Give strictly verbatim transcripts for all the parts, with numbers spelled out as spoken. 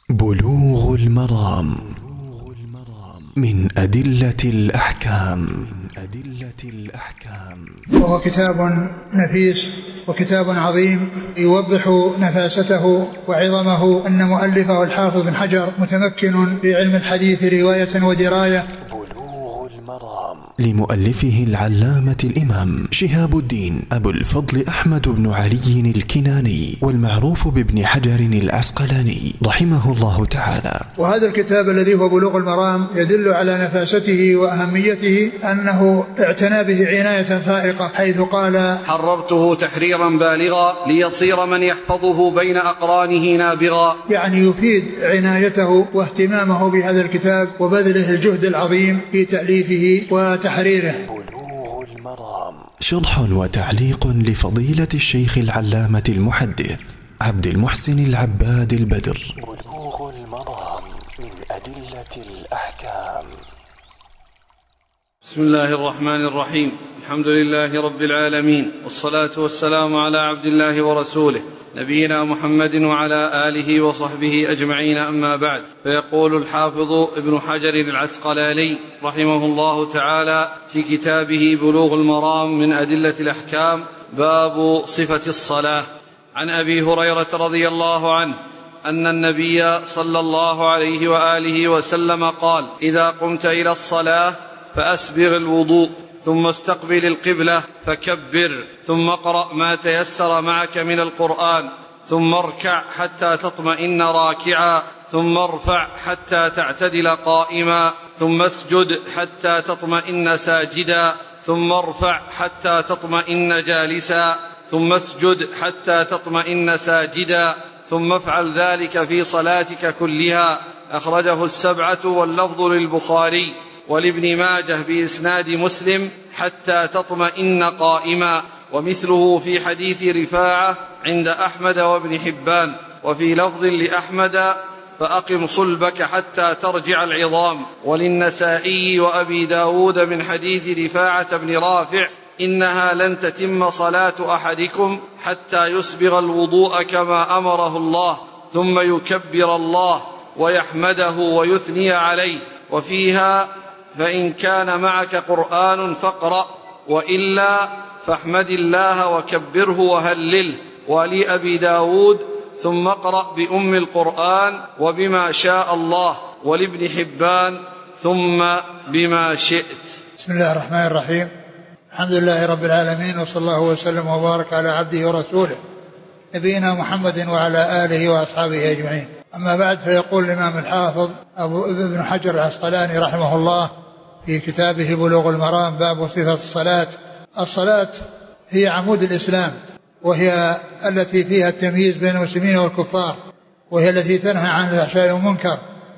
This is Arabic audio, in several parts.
بلوغ المرام من أدلة الأحكام. وهو كتاب نفيس وكتاب عظيم يوضح نفاسته وعظمه. أن مؤلفه الحافظ بن حجر متمكن في علم الحديث رواية ودراية. لمؤلفه العلامة الإمام شهاب الدين أبو الفضل أحمد بن علي الكناني، والمعروف بابن حجر العسقلاني رحمه الله تعالى. وهذا الكتاب الذي هو بلوغ المرام يدل على نفاسته وأهميته، أنه اعتنى به عناية فائقة، حيث قال: حررته تحريرا بالغا ليصير من يحفظه بين أقرانه نابغا. يعني يفيد عنايته واهتمامه بهذا الكتاب وبذله الجهد العظيم في تأليفه وتحريره. بلوغ المرام شرح وتعليق لفضيلة الشيخ العلامة المحدث عبد المحسن العباد البدر. بلوغ المرام من أدلة الأحكام. بسم الله الرحمن الرحيم. الحمد لله رب العالمين، والصلاة والسلام على عبد الله ورسوله نبينا محمد وعلى آله وصحبه أجمعين، أما بعد. فيقول الحافظ ابن حجر العسقلاني رحمه الله تعالى في كتابه بلوغ المرام من أدلة الأحكام: باب صفة الصلاة. عن أبي هريرة رضي الله عنه أن النبي صلى الله عليه وآله وسلم قال: إذا قمت إلى الصلاة فأسبغ الوضوء، ثم استقبل القبلة فكبر، ثم اقرأ ما تيسر معك من القرآن، ثم اركع حتى تطمئن راكعا، ثم ارفع حتى تعتدل قائما، ثم اسجد حتى تطمئن ساجدا، ثم ارفع حتى تطمئن جالسا، ثم اسجد حتى تطمئن ساجدا، ثم افعل ذلك في صلاتك كلها. أخرجه السبعة واللفظ للبخاري ولابن ماجه بإسناد مسلم: حتى تطمئن قائما. ومثله في حديث رفاعة عند أحمد وابن حبان. وفي لفظ لأحمد: فأقم صلبك حتى ترجع العظام. وللنسائي وأبي داود من حديث رفاعة بن رافع: إنها لن تتم صلاة أحدكم حتى يسبغ الوضوء كما أمره الله، ثم يكبر الله ويحمده ويثني عليه. وفيها: فإن كان معك قرآن فاقرأ، وإلا فاحمد الله وكبره وهلله. ولأبي داود: ثم اقرأ بأم القرآن وبما شاء الله. ولابن حبان: ثم بما شئت. بسم الله الرحمن الرحيم. الحمد لله رب العالمين، وصلى الله وسلم وبارك على عبده ورسوله نبينا محمد وعلى آله وأصحابه أجمعين. أما بعد، فيقول الإمام الحافظ أبو ابن حجر العسقلاني رحمه الله في كتابه بلوغ المرام: باب صفة الصلاة. الصلاة هي عمود الإسلام، وهي التي فيها التمييز بين المسلمين والكفار، وهي التي تنهى عن الفحشاء والمنكر.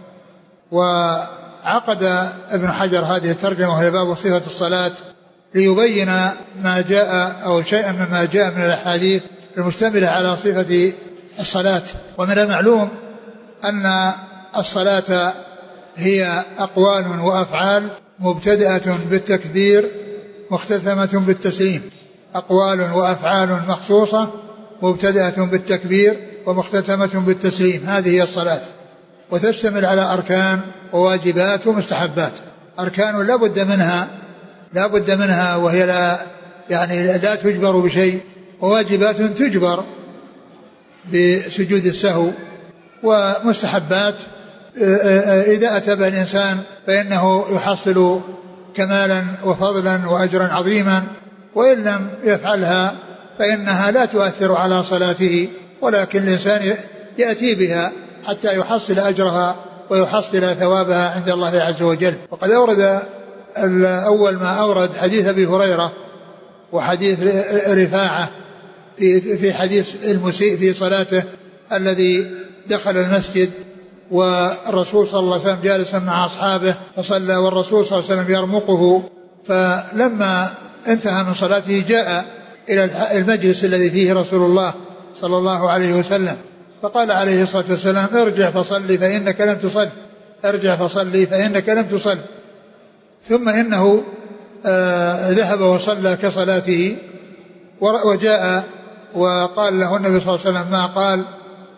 وعقد ابن حجر هذه الترجمة وهي باب صفة الصلاة ليبين ما جاء أو شيئا مما جاء من الأحاديث المشتملة على صفة الصلاة. ومن المعلوم أن الصلاة هي أقوال وأفعال مبتدأة بالتكبير مختتمة بالتسليم. أقوال وأفعال مخصوصة مبتدأة بالتكبير ومختتمة بالتسليم، هذه هي الصلاة. وتشتمل على أركان وواجبات ومستحبات. أركان لا بد منها لا بد منها وهي لا يعني لا تجبر بشيء، وواجبات تجبر بسجود السهو، ومستحبات إذا أتى بها الإنسان فإنه يحصل كمالا وفضلا وأجرا عظيما، وإن لم يفعلها فإنها لا تؤثر على صلاته، ولكن الإنسان يأتي بها حتى يحصل أجرها ويحصل ثوابها عند الله عز وجل. وقد أورد الأول ما أورد حديث أبي هريرة وحديث رفاعة في حديث المسيء في صلاته الذي دخل المسجد والرسول صلى الله عليه وسلم جالسا مع أصحابه فصلى، والرسول صلى الله عليه وسلم يرمقه. فلما انتهى من صلاته جاء إلى المجلس الذي فيه رسول الله صلى الله عليه وسلم، فقال عليه الصلاة والسلام: ارجع فصلي فإنك لم تصل ارجع فصلي فإنك لم تصل. ثم إنه آه ذهب وصلى كصلاته، وجاء وقال له النبي صلى الله عليه وسلم ما قال،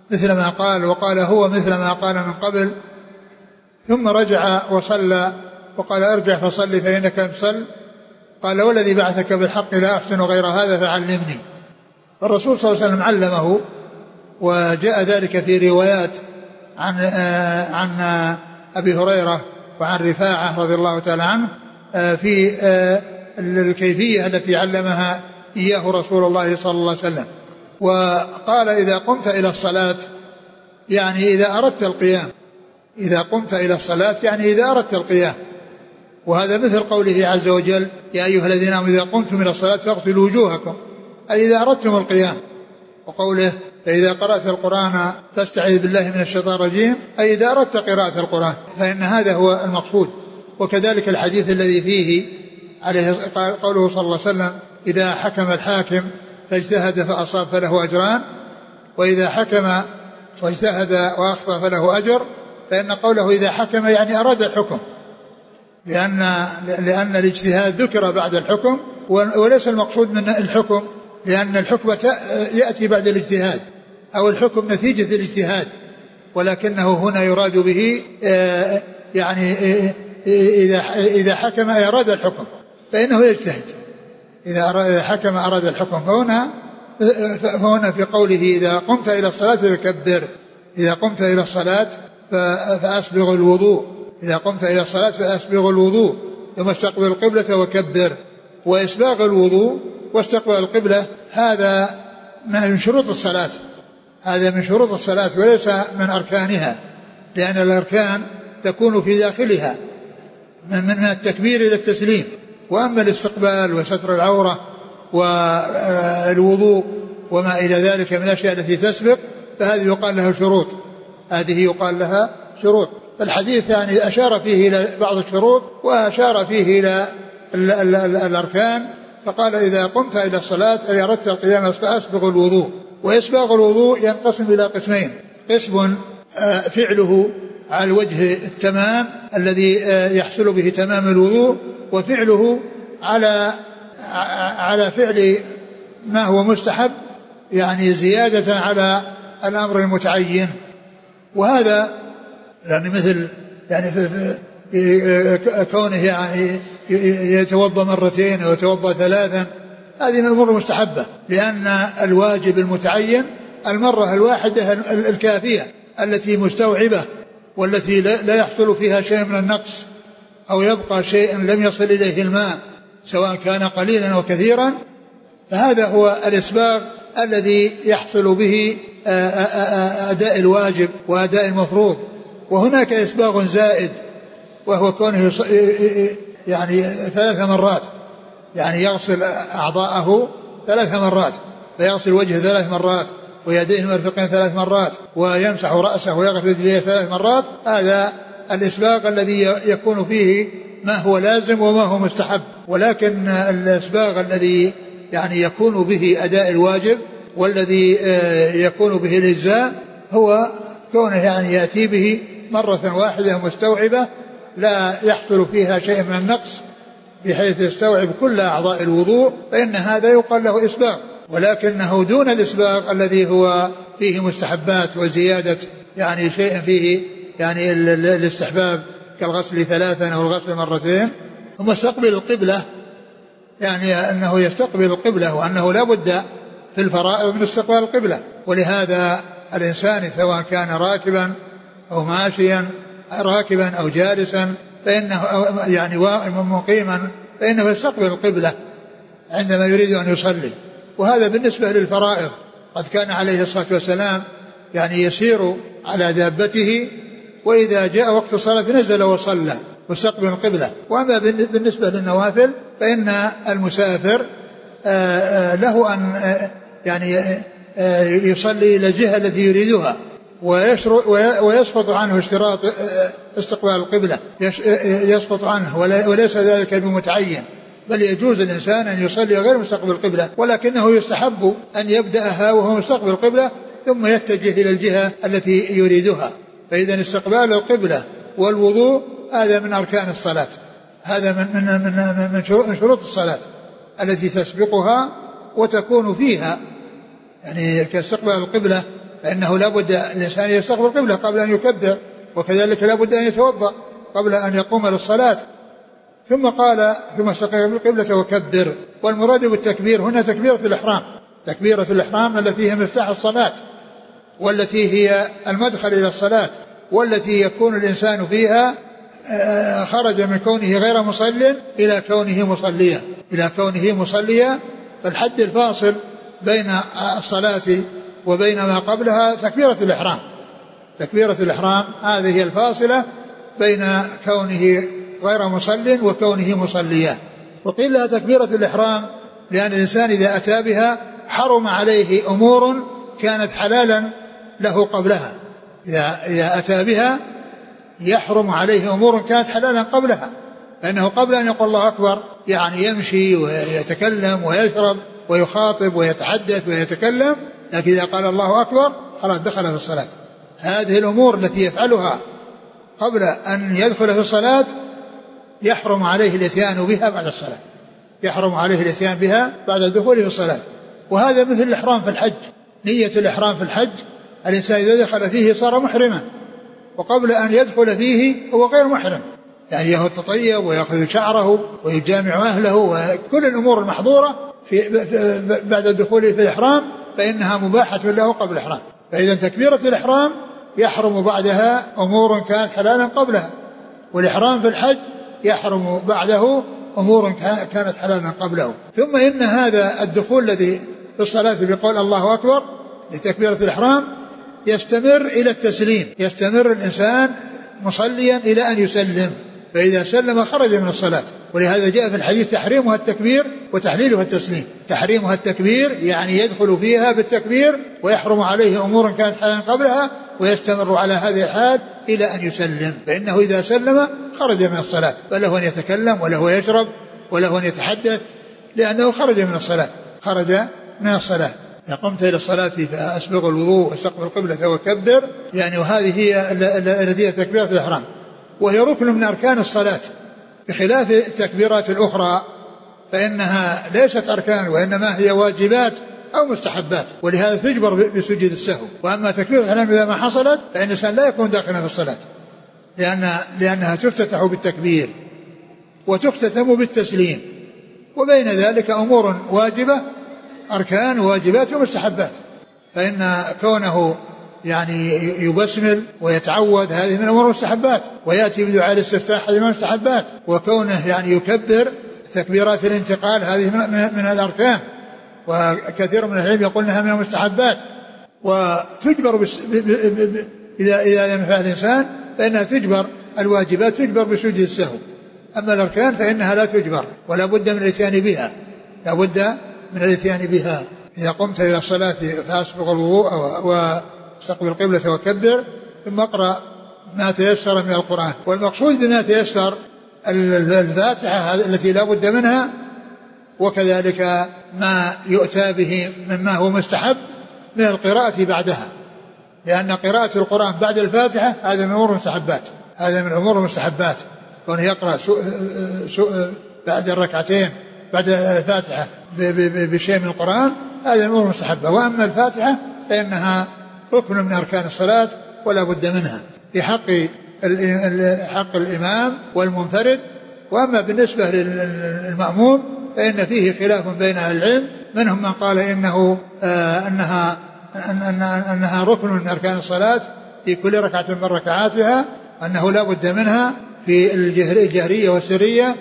مثل ما قال، وقال هو مثل ما قال من قبل، ثم رجع وصلى وقال ارجع فصلي فإنك لم تصل، قال والذي بعثك بالحق لا أحسن غير هذا فعلمني. فالرسول صلى الله عليه وسلم علمه، وجاء ذلك في روايات عن عن أبي هريرة وعن رفاعة رضي الله تعالى عنه في الكيفية التي علمها إياه رسول الله صلى الله عليه وسلم. وقال إذا قمت إلى الصلاة يعني إذا أردت القيام، إذا قمت إلى الصلاة يعني إذا أردت القيام. وهذا مثل قوله عز وجل يا أيها الذين آمنوا إذا قمتم إلى الصلاة فاغسلوا وجوهكم، أي إذا أردتم القيام. وقوله فإذا قرأت القرآن فاستعذ بالله من الشيطان الرجيم، أي إذا أردت قراءة القرآن، فإن هذا هو المقصود. وكذلك الحديث الذي فيه عليه قوله صلى الله عليه وسلم إذا حكم الحاكم فاجتهد فأصاب فله أجران، وإذا حكم واجتهد وأخطأ فله أجر. فإن قوله إذا حكم يعني أراد الحكم، لأن, لأن الاجتهاد ذكر بعد الحكم، وليس المقصود من الحكم، لأن الحكم يأتي بعد الاجتهاد، أو الحكم نتيجة الاجتهاد، ولكنه هنا يراد به يعني إذا حكم أراد الحكم فإنه يجتهد، إذا حكم أراد الحكم. فهنا, فهنا في قوله إذا قمت إلى الصلاة فكبر، إذا قمت إلى الصلاة فأسبغ الوضوء، إذا قمت إلى الصلاة فأسبغ الوضوء ثم استقبل القبلة وكبر. وإسباغ الوضوء واستقبال القبلة هذا من شروط الصلاة، هذا من شروط الصلاة وليس من أركانها، لأن الأركان تكون في داخلها من التكبير إلى التسليم. وأما الاستقبال وستر العورة والوضوء وما إلى ذلك من الأشياء التي تسبق فهذه يقال لها شروط، هذه يقال لها شروط. فالحديث يعني أشار فيه إلى بعض الشروط وأشار فيه إلى الأركان. فقال إذا قمت إلى الصلاة أي أردت القيام فأسبغ الوضوء. وإسباغ الوضوء ينقسم إلى قسمين، قسم فعله على الوجه التمام الذي يحصل به تمام الوضوء، وفعله على على فعل ما هو مستحب يعني زيادة على الأمر المتعين. وهذا يعني مثل يعني في في كونه يعني يتوضأ مرتين ويتوضأ ثلاثا، هذه من الأمور المستحبة، لأن الواجب المتعين المرة الواحدة الكافية التي مستوعبة والتي لا يحصل فيها شيء من النقص أو يبقى شيء لم يصل إليه الماء سواء كان قليلا أو كثيرا. فهذا هو الإسباغ الذي يحصل به أداء الواجب وأداء المفروض. وهناك إسباغ زائد وهو كونه يعني ثلاث مرات، يعني يغسل أعضاءه ثلاث مرات، فيغسل وجهه ثلاث مرات ويديه المرفقين ثلاث مرات ويمسح رأسه ويغسل رجليه ثلاث مرات. هذا الإسباغ الذي يكون فيه ما هو لازم وما هو مستحب. ولكن الإسباغ الذي يعني يكون به أداء الواجب والذي يكون به الإجزاء هو كونه يعني يأتي به مرة واحدة مستوعبة لا يحصل فيها شيء من النقص بحيث يستوعب كل أعضاء الوضوء، فإن هذا يقال له إسباغ. ولكنه دون الإسباغ الذي هو فيه مستحبات وزيادة يعني شيء فيه يعني الاستحباب كالغسل ثلاثا أو الغسل مرتين. ثم استقبل القبلة، يعني أنه يستقبل القبلة، وأنه لا بد في الفرائض من استقبال القبلة. ولهذا الإنسان سواء كان راكبا أو ماشيا، راكبا أو جالسا، فإنه يعني مقيما فإنه يستقبل القبلة عندما يريد أن يصلي. وهذا بالنسبة للفرائض. قد كان عليه الصلاة والسلام يعني يسير على دابته، وإذا جاء وقت الصلاة نزل وصلى واستقبل القبلة. وأما بالنسبة للنوافل فإن المسافر له أن يعني يصلي إلى الجهة التي يريدها، ويسقط عنه اشتراط استقبال القبلة، يسقط عنه وليس ذلك بمتعين، بل يجوز الإنسان أن يصلي غير مستقبل القبلة، ولكنه يستحب أن يبدأها وهو مستقبل القبلة ثم يتجه إلى الجهة التي يريدها. فإذا استقبال القبلة والوضوء هذا من أركان الصلاة، هذا من, من, من, من شروط الصلاة التي تسبقها وتكون فيها، يعني كاستقبال القبلة فإنه لا بد الإنسان يستقبل القبلة قبل أن يكبر، وكذلك لا بد أن يتوضأ قبل أن يقوم للصلاة. ثم قال ثم استقبل القبلة وكبر. والمراد بالتكبير هنا تكبيرة الإحرام، تكبيرة الإحرام التي هي مفتاح الصلاة، والتي هي المدخل إلى الصلاة، والتي يكون الإنسان فيها خرج من كونه غير مصل إلى كونه مصليا إلى كونه مصليا. فالحد الفاصل بين الصلاة وبين ما قبلها تكبيرة الإحرام، تكبيرة الإحرام هذه هي الفاصلة بين كونه غير مصل وكونه مصليا. وقيل لها تكبيرة الإحرام لأن الإنسان إذا أتى بها حرم عليه أمور كانت حلالا له قبلها، إذا أتى بها يحرم عليه أمور كانت حلالا قبلها، فإنه قبل أن يقول الله أكبر يعني يمشي ويتكلم ويشرب ويخاطب ويتحدث ويتكلم، لكن إذا قال الله أكبر خلاص دخل في الصلاة. هذه الأمور التي يفعلها قبل أن يدخل في الصلاة يحرم عليه الاتيان بها بعد الصلاة، يحرم عليه الاتيان بها بعد الدخول في الصلاة. وهذا مثل الإحرام في الحج، نية الإحرام في الحج الإنسان إذا دخل فيه صار محرما، وقبل أن يدخل فيه هو غير محرم، يعني يهو التطيب ويأخذ شعره ويجامع أهله وكل الأمور المحظورة في بعد الدخول في الإحرام فإنها مباحة له قبل الإحرام. فإذا تكبيرة الإحرام يحرم بعدها أمور كانت حلالا قبلها، والإحرام في الحج يحرم بعده أمور كانت حلالا قبله. ثم إن هذا الدخول الذي في الصلاة بقول الله أكبر لتكبيرة الإحرام يستمر إلى التسليم، يستمر الإنسان مصليا إلى أن يسلم، فإذا سلم خرج من الصلاة. ولهذا جاء في الحديث تحريمها التكبير وتحليلها التسليم. تحريمها التكبير يعني يدخل فيها بالتكبير ويحرم عليه أمور كانت حلالا قبلها ويستمر على هذه الحال إلى أن يسلم، فإنه إذا سلم خرج من الصلاة، فله أن يتكلم وله يشرب وله أن يتحدث لأنه خرج من الصلاة، خرج من الصلاة. إذا قمت إلى الصلاة فأسبغ الوضوء واستقبل القبلة وكبر، يعني وهذه هي التي هي تكبيرة الإحرام، وهي ركن من أركان الصلاة بخلاف التكبيرات الأخرى فإنها ليست أركان وإنما هي واجبات أو مستحبات، ولهذا تجبر بسجود السهو. وأما تكبيرة الإحرام إذا ما حصلت فإن الإنسان لا يكون داخلا في الصلاة، لأن لأنها تفتتح بالتكبير وتختتم بالتسليم، وبين ذلك أمور واجبة أركان واجبات ومستحبات، فإن كونه يعني يبسمل ويتعوذ هذه من أمور المستحبات، ويأتي بدعاء الاستفتاح هذه من المستحبات، وكونه يعني يكبر تكبيرات الانتقال هذه من الأركان، وكثير من العلم يقول أنها من المستحبات. وتجبر بس ب ب ب إذا إذا لم يفعل الإنسان فإنها تجبر، الواجبات تجبر بسجود السهو، أما الأركان فإنها لا تجبر ولا بد من الاتيان بها، لا بد من الاتيان بها. إذا قمت إلى الصلاة فأسبغ الوضوء واستقبل القبلة وكبر، ثم اقرأ ما تيسر من القرآن. والمقصود بما تيسر الفاتحة التي لا بد منها، وكذلك ما يؤتى به مما هو مستحب من القراءة بعدها، لأن قراءة القرآن بعد الفاتحة هذا من أمور المستحبات، هذا من أمور المستحبات، كونه يقرأ سو سو بعد الركعتين بعد الفاتحة بشيء من القرآن هذا من أمور المستحبة. وأما الفاتحة فإنها ركن من أركان الصلاة ولا بد منها في حق حق الإمام والمنفرد. وأما بالنسبة للمأموم فإن فيه خلاف بين أهل العلم، منهم من قال إنه آه أنها أن أنها ركن من أركان الصلاة في كل ركعة من ركعاتها، أنه لا بد منها في الجهرية والسرية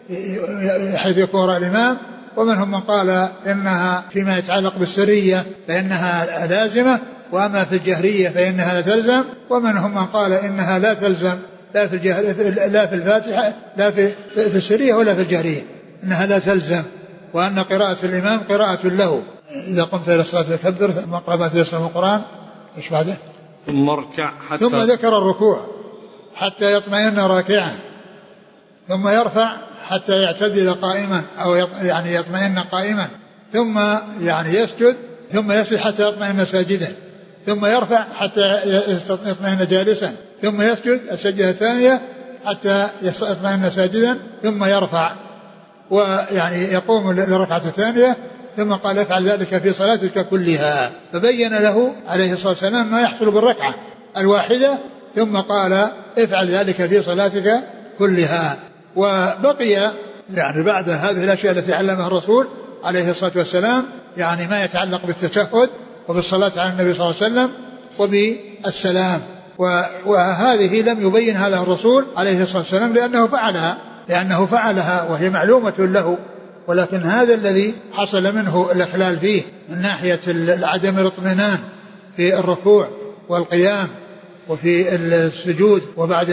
حيث يكون الإمام. ومنهم من قال إنها فيما يتعلق بالسرية فإنها لازمة، وأما في الجهرية فإنها لا تلزم. ومنهم من قال إنها لا تلزم لا في الجهر لا في الفاتحة لا في في السرية ولا في الجهرية، إنها لا تلزم، وأن قراءة الإمام قراءة له. إذا قمت إلى الصلاة فكبر ثم اقرأ ما تيسر من القرآن. إيش بعده؟ ثم اركع حتى ثم ذكر الركوع حتى يطمئن راكعا، ثم يرفع حتى يعتدل قائما أو يعني يطمئن قائما، ثم يعني يسجد ثم يسجد حتى يطمئن ساجدا، ثم يرفع حتى يطمئن جالسا، ثم يسجد السجدة الثانية حتى يطمئن ساجدا، ثم يرفع ويعني يقوم للركعة الثانية، ثم قال افعل ذلك في صلاتك كلها، فبين له عليه الصلاة والسلام ما يحصل بالركعة الواحدة، ثم قال افعل ذلك في صلاتك كلها. وبقي يعني بعد هذه الأشياء التي علمها الرسول عليه الصلاة والسلام يعني ما يتعلق بالتشهد وبالصلاة على النبي صلى الله عليه وسلم وبالسلام، وهذه لم يبينها له الرسول عليه الصلاة والسلام لأنه فعلها لأنه فعلها وهي معلومة له، ولكن هذا الذي حصل منه الإخلال فيه من ناحية عدم الاطمئنان في الركوع والقيام وفي السجود وبعد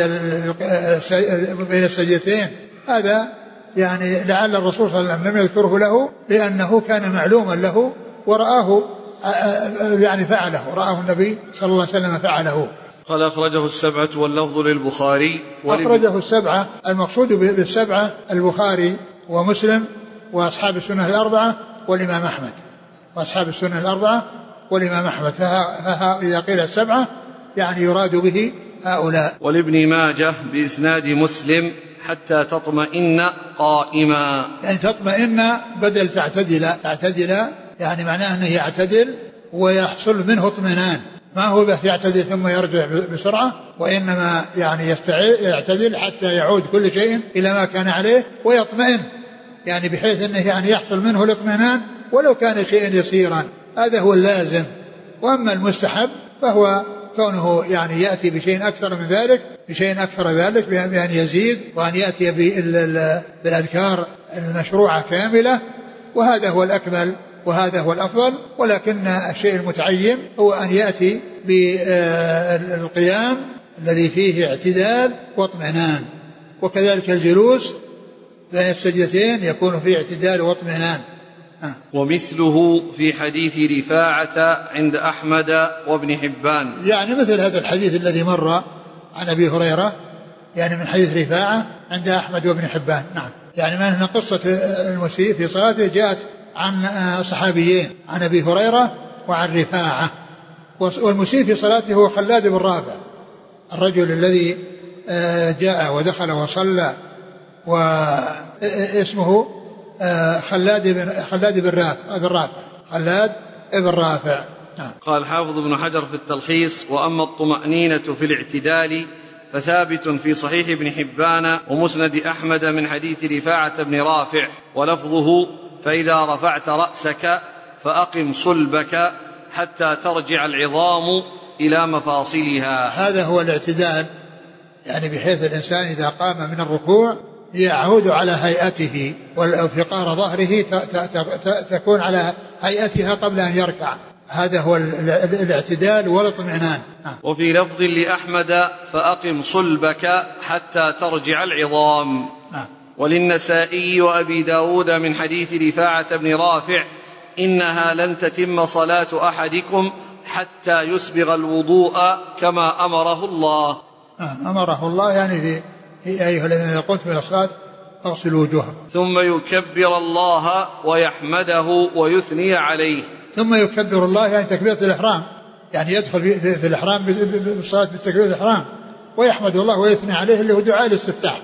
بين السجدتين، هذا يعني لعل الرسول صلى الله عليه وسلم لم يذكره له لأنه كان معلوما له ورآه يعني فعله، رآه النبي صلى الله عليه وسلم فعله. قال أخرجه السبعة واللفظ للبخاري. أخرجه السبعة، المقصود بالسبعة البخاري ومسلم وأصحاب السنة الأربعة والإمام أحمد، وأصحاب السنة الأربعة والإمام أحمد، إذا قيل السبعة يعني يراد به هؤلاء. ولابن ماجه بإسناد مسلم حتى تطمئن قائما، يعني تطمئن بدل تعتدل، تعتدل يعني معناه أنه يعتدل ويحصل منه اطمئنان، ما هو به يعتدل ثم يرجع بسرعة، وإنما يعني يعتدل حتى يعود كل شيء إلى ما كان عليه ويطمئن، يعني بحيث أنه يعني يحصل منه الاطمئنان ولو كان شيئا يسيرا، هذا هو اللازم. وأما المستحب فهو كونه يعني يأتي بشيء أكثر من ذلك، بشيء أكثر ذلك بأن يزيد وأن يأتي بالأذكار المشروعة كاملة، وهذا هو الأكمل وهذا هو الأفضل. ولكن الشيء المتعين هو أن يأتي بالقيام الذي فيه اعتدال واطمئنان، وكذلك الجلوس بين السجدتين يكون فيه اعتدال واطمئنان. ومثله في حديث رفاعة عند أحمد وابن حبان، يعني مثل هذا الحديث الذي مر عن أبي هريرة، يعني من حديث رفاعة عند أحمد وابن حبان. نعم، يعني ما هنا قصة المسيء في صلاته جاءت عن صحابيين، عن أبي هريرة وعن رفاعة. والمسيء في صلاته هو خلاد بن رافع، الرجل الذي جاء ودخل وصلى واسمه خلاد بن خلاد بن رافع خلاد بن رافع. نعم. قال حافظ ابن حجر في التلخيص: وأما الطمأنينة في الاعتدال فثابت في صحيح ابن حبان ومسند أحمد من حديث رفاعة بن رافع، ولفظه: فإذا رفعت رأسك فأقم صلبك حتى ترجع العظام إلى مفاصلها. هذا هو الاعتدال، يعني بحيث الإنسان إذا قام من الركوع يعود على هيئته، والفقار ظهره تكون على هيئتها قبل أن يركع، هذا هو الاعتدال والاطمئنان. وفي لفظ لأحمد: فأقم صلبك حتى ترجع العظام. وللنسائي وأبي داود من حديث رفاعة بن رافع: إنها لن تتم صلاة أحدكم حتى يسبغ الوضوء كما أمره الله. أمره الله يعني في يا أيها الذين إذا قمتم إلى الصلاة فاغسلوا وجوهكم، ثم يكبر الله ويحمده ويثني عليه. ثم يكبر الله يعني تكبيرة الإحرام، يعني يدخل في الإحرام بالصلاة بتكبيرة الإحرام، ويحمد الله ويثني عليه اللي هو دعاء الاستفتاح.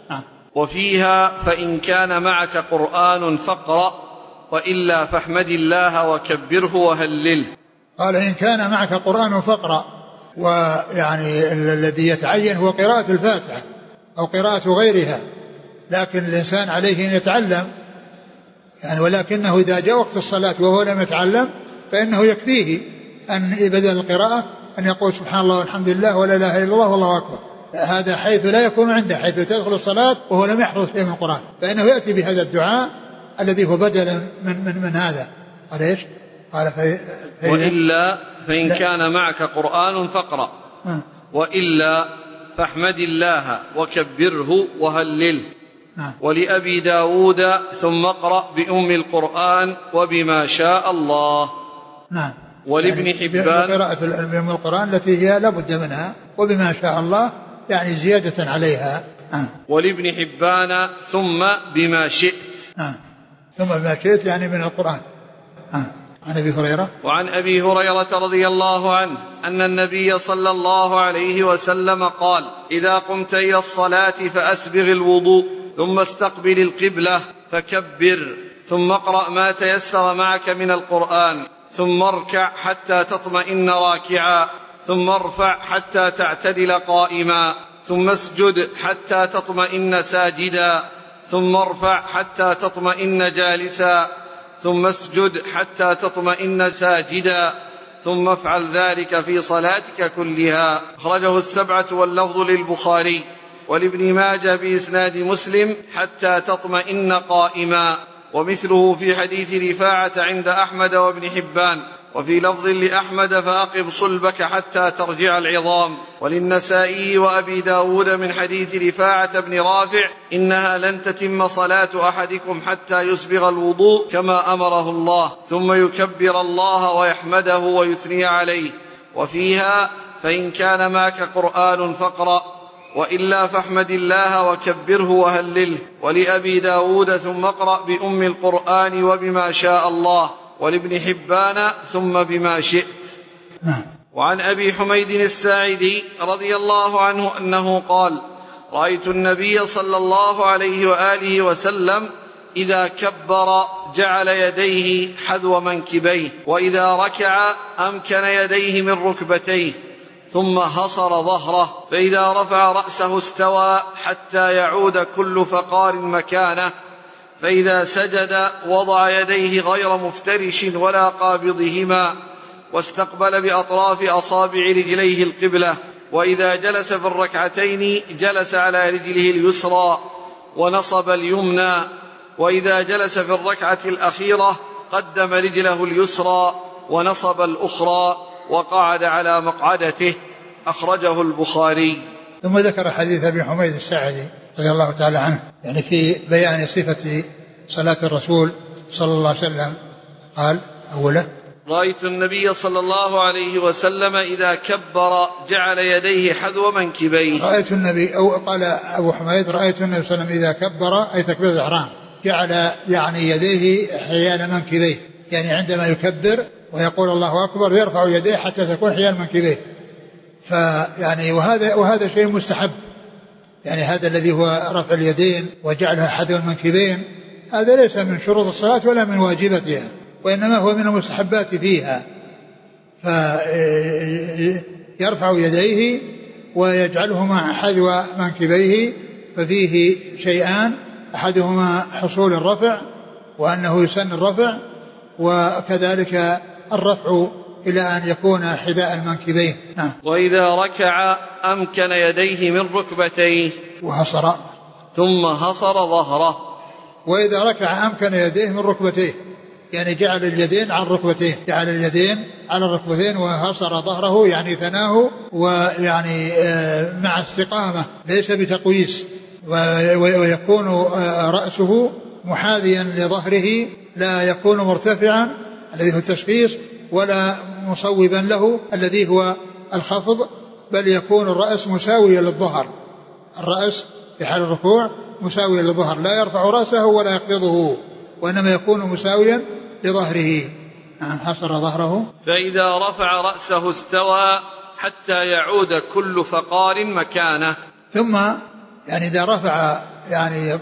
وفيها: فإن كان معك قرآن فاقرأ وإلا فاحمد الله وكبره وهلله. قال: إن كان معك قرآن فاقرأ، ويعني الذي يتعين هو قراءة الفاتحة أو قراءة غيرها، لكن الإنسان عليه أن يتعلم يعني، ولكنه إذا جاء وقت الصلاة وهو لم يتعلم فإنه يكفيه أن بدل القراءة أن يقول سبحان الله والحمد لله ولا إله إلا الله والله أكبر، هذا حيث لا يكون عنده، حيث تدخل الصلاة وهو لم يحفظ شيء من القرآن، فإنه يأتي بهذا الدعاء الذي هو بدلا من, من, من هذا. قال إيش؟ قال في في وإلا فإن لا. كان معك قرآن فاقرأ وإلا فاحمد الله وكبره وهلله. نعم. ولأبي داود: ثم اقرأ بأم القرآن وبما شاء الله. نعم. ولابن يعني حبان قراءة أم القرآن التي هي لا بد منها، وبما شاء الله يعني زيادة عليها. نعم. ولابن حبان: ثم بما شئت. نعم. ثم بما شئت يعني من القرآن. نعم. عن أبي هريرة. وعن أبي هريرة رضي الله عنه أن النبي صلى الله عليه وسلم قال: إذا قمت إلى الصلاة فأسبغ الوضوء ثم استقبل القبلة فكبر ثم اقرأ ما تيسر معك من القرآن، ثم اركع حتى تطمئن راكعا، ثم ارفع حتى تعتدل قائما، ثم اسجد حتى تطمئن ساجدا، ثم ارفع حتى تطمئن جالسا، ثم اسجد حتى تطمئن ساجدا، ثم افعل ذلك في صلاتك كلها. أخرجه السبعة واللفظ للبخاري ولابن ماجه بإسناد مسلم حتى تطمئن قائما، ومثله في حديث رفاعة عند أحمد وابن حبان، وفي لفظ لأحمد فأقم صلبك حتى ترجع العظام، وللنسائي وأبي داود من حديث رفاعة بن رافع إنها لن تتم صلاة أحدكم حتى يسبغ الوضوء كما أمره الله، ثم يكبر الله ويحمده ويثني عليه. وفيها فإن كان معك قرآن فاقرأ، وإلا فاحمد الله وكبره وهلله. ولأبي داود ثم اقرأ بأم القرآن وبما شاء الله، ولابن حبان ثم بما شئت. وعن أبي حميد الساعدي رضي الله عنه أنه قال: رأيت النبي صلى الله عليه وآله وسلم إذا كبر جعل يديه حذو منكبيه، وإذا ركع أمكن يديه من ركبتيه، ثم هصر ظهره، فإذا رفع رأسه استوى حتى يعود كل فقار مكانه، فإذا سجد وضع يديه غير مفترش ولا قابضهما، واستقبل بأطراف أصابع رجليه القبلة، وإذا جلس في الركعتين جلس على رجله اليسرى ونصب اليمنى، وإذا جلس في الركعة الأخيرة قدم رجله اليسرى ونصب الأخرى وقعد على مقعدته. أخرجه البخاري. ثم ذكر حديث أبي حميد الساعدي رضي الله تعالى عنه يعني في بيان صفة صلاة الرسول صلى الله عليه وسلم. قال أوله: رأيت النبي صلى الله عليه وسلم إذا كبر جعل يديه حذو منكبيه. رأيت النبي أو قال أبو حميد: رأيت النبي صلى الله عليه وسلم إذا كبر أي تكبير الإحرام جعل يعني يديه حيال منكبيه، يعني عندما يكبر ويقول الله أكبر يرفع يديه حتى تكون حيال منكبيه. فيعني وهذا وهذا شيء مستحب، يعني هذا الذي هو رفع اليدين وجعلها حذو المنكبين هذا ليس من شروط الصلاة ولا من واجباتها، وإنما هو من المستحبات فيها. فيرفع يديه ويجعلهما حذو منكبيه، ففيه شيئان: أحدهما حصول الرفع وأنه يسن الرفع، وكذلك الرفع إلى أن يكون حذاء المنكبين. نعم. وإذا ركع أمكن يديه من ركبتيه وهصر ثم هصر ظهره. وإذا ركع أمكن يديه من ركبتيه، يعني جعل اليدين على الركبتين، جعل اليدين على الركبتين وهصر ظهره، يعني ثناه، ويعني مع استقامة ليس بتقويس، ويكون رأسه محاذيا لظهره، لا يكون مرتفعا الذي هو التشخيص ولا مصوبا له الذي هو الخفض، بل يكون الرأس مساويا للظهر، الرأس في حال الركوع مساويا للظهر، لا يرفع رأسه ولا يخفضه، وإنما يكون مساويا لظهره. حصر ظهره. فإذا رفع رأسه استوى حتى يعود كل فقار مكانه. ثم يعني إذا رفع يعني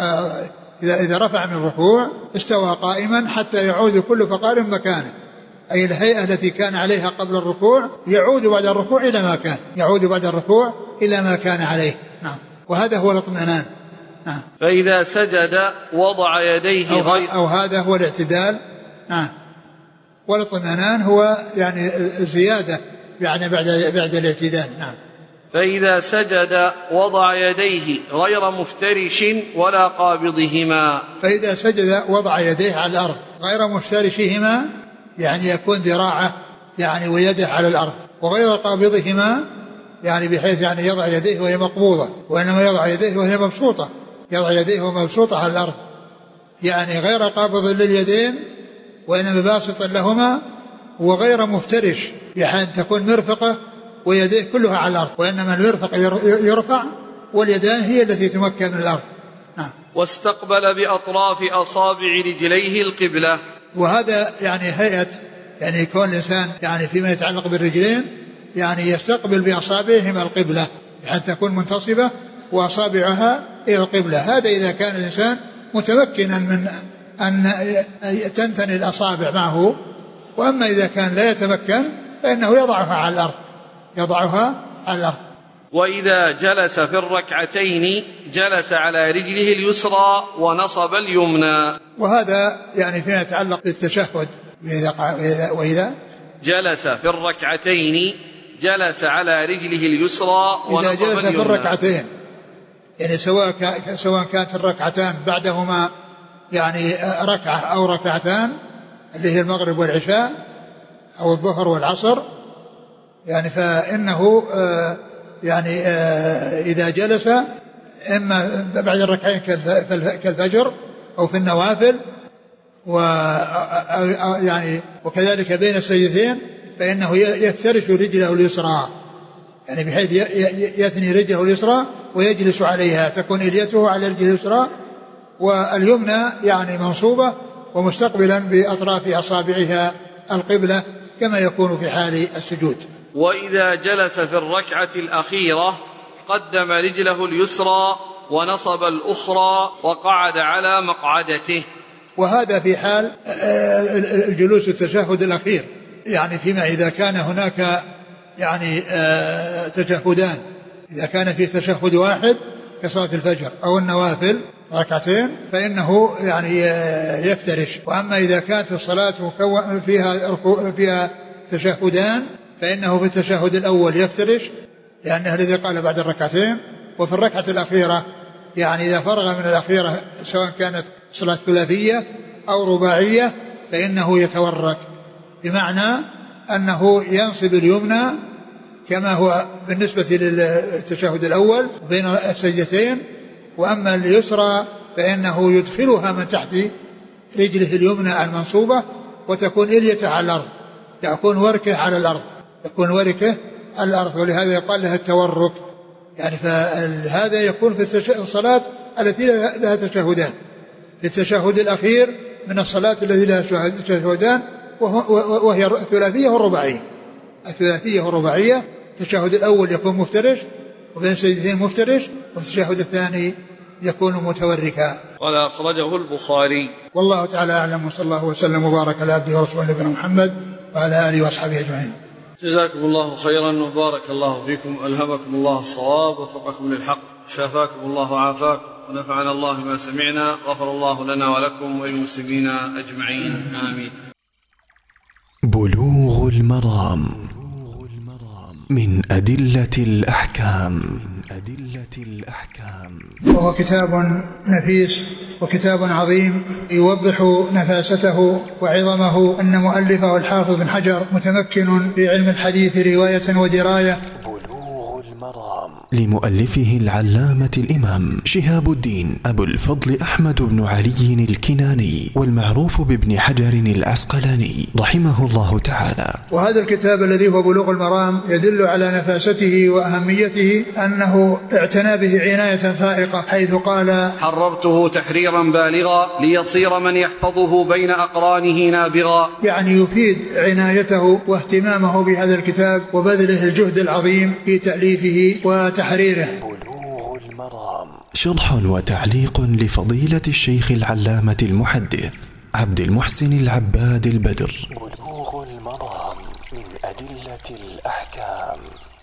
إذا إذا رفع من الركوع استوى قائما حتى يعود كل فقار مكانه، أي الهيئة التي كان عليها قبل الركوع يعود بعد الركوع إلى ما كان، يعود بعد الركوع إلى ما كان عليه. نعم. وهذا هو الاطمئنان. نعم. فإذا سجد وضع يديه أو, غير أو هذا هو الاعتدال. نعم. والاطمئنان هو يعني زيادة يعني بعد بعد الاعتدال. نعم. فإذا سجد وضع يديه غير مفترش ولا قابضهما. فإذا سجد وضع يديه على الأرض غير مفترشهما، يعني يكون ذراعه يعني ويده على الأرض، وغير قابضهما يعني بحيث يعني يضع يديه وهي مقبوضة، وإنما يضع يديه وهي مبسوطة، يضع يديه مبسوطة على الأرض، يعني غير قابض لليدين وإنما باسط لهما، وغير مفترش بحيث تكون مرفقة ويديه كلها على الأرض، وإنما المرفق يرفع واليدان هي التي تمكن من الأرض. نعم. واستقبل بأطراف أصابع رجليه القبلة. وهذا يعني هيئة يعني يكون الإنسان يعني فيما يتعلق بالرجلين يعني يستقبل بأصابعهما القبلة حتى تكون منتصبة وأصابعها إلى القبلة. هذا إذا كان الإنسان متمكنا من أن تنثني الأصابع معه. وأما إذا كان لا يتمكن فإنه يضعها على الأرض يضعها على الأرض. وإذا جلس في الركعتين جلس على رجله اليسرى ونصب اليمنى. وهذا يعني فيما يتعلق بالتشهد. وإذا, وإذا جلس في الركعتين جلس على رجله اليسرى ونصب إذا جلس اليمنى. في الركعتين يعني سواء سواء كانت الركعتان بعدهما يعني ركعة أو ركعتان اللي هي المغرب والعشاء أو الظهر والعصر، يعني فإنه يعني إذا جلس إما بعد الركعين كالفجر أو في النوافل و يعني وكذلك بين السجدتين فإنه يفترش رجله اليسرى، يعني بحيث يثني رجله اليسرى ويجلس عليها، تكون إليته على رجله اليسرى واليمنى يعني منصوبة ومستقبلا بأطراف أصابعها القبلة كما يكون في حال السجود. وإذا جلس في الركعة الأخيرة قدم رجله اليسرى ونصب الأخرى وقعد على مقعدته. وهذا في حال الجلوس التشهد الأخير، يعني فيما إذا كان هناك يعني تشهدان، إذا كان في تشهد واحد كصلاة الفجر أو النوافل ركعتين فإنه يعني يفترش. وأما إذا كانت الصلاة مكون فيها فيها تشهدان فإنه في التشهد الأول يفترش لأنه الذي قال بعد الركعتين، وفي الركعة الأخيرة يعني إذا فرغ من الأخيرة سواء كانت صلاة ثلاثية أو رباعية فإنه يتورك، بمعنى أنه ينصب اليمنى كما هو بالنسبة للتشهد الأول بين السجدتين، وأما اليسرى فإنه يدخلها من تحت رجله اليمنى المنصوبة وتكون إليته على الأرض، يكون وركه على الأرض يكون وركه على الأرض ولهذا يقال لها التورك. يعني فهذا يكون في الصلاة التي لها تشهدان، في التشهد الأخير من الصلاة التي لها تشهدان وهي الثلاثية والرباعية. الثلاثية والرباعية التشهد الأول يكون مفترش وبين السجدتين مفترش، والتشهد الثاني يكون متوركا. قال أخرجه البخاري. والله تعالى أعلم، وصلى الله وسلم وبارك على عبده ورسوله نبينا محمد وعلى آله وأصحابه أجمعين. جزاكم الله خيرا وبارك الله فيكم، ألهمكم الله الصواب ووفقكم للحق، شافاكم الله وعافاكم ونفعنا الله ما سمعنا، غفر الله لنا ولكم وللمسلمين أجمعين، آمين. بلوغ المرام من أدلة الأحكام. أدلة الأحكام وهو كتاب نفيس وكتاب عظيم يوضح نفاسته وعظمه، أن مؤلفه الحافظ بن حجر متمكن في علم الحديث رواية ودراية. بلوغ المرام لمؤلفه العلامة الإمام شهاب الدين أبو الفضل أحمد بن علي الكناني والمعروف بابن حجر العسقلاني رحمه الله تعالى. وهذا الكتاب الذي هو بلوغ المرام يدل على نفاسته وأهميته، أنه اعتنى به عناية فائقة، حيث قال: حررته تحريرا بالغا ليصير من يحفظه بين أقرانه نابغا. يعني يفيد عنايته واهتمامه بهذا الكتاب وبذله الجهد العظيم في تأليفه وتحريره. بلوغ المرام شرح وتعليق لفضيلة الشيخ العلامة المحدث عبد المحسن العباد البدر. بلوغ المرام من أدلة الأحكام.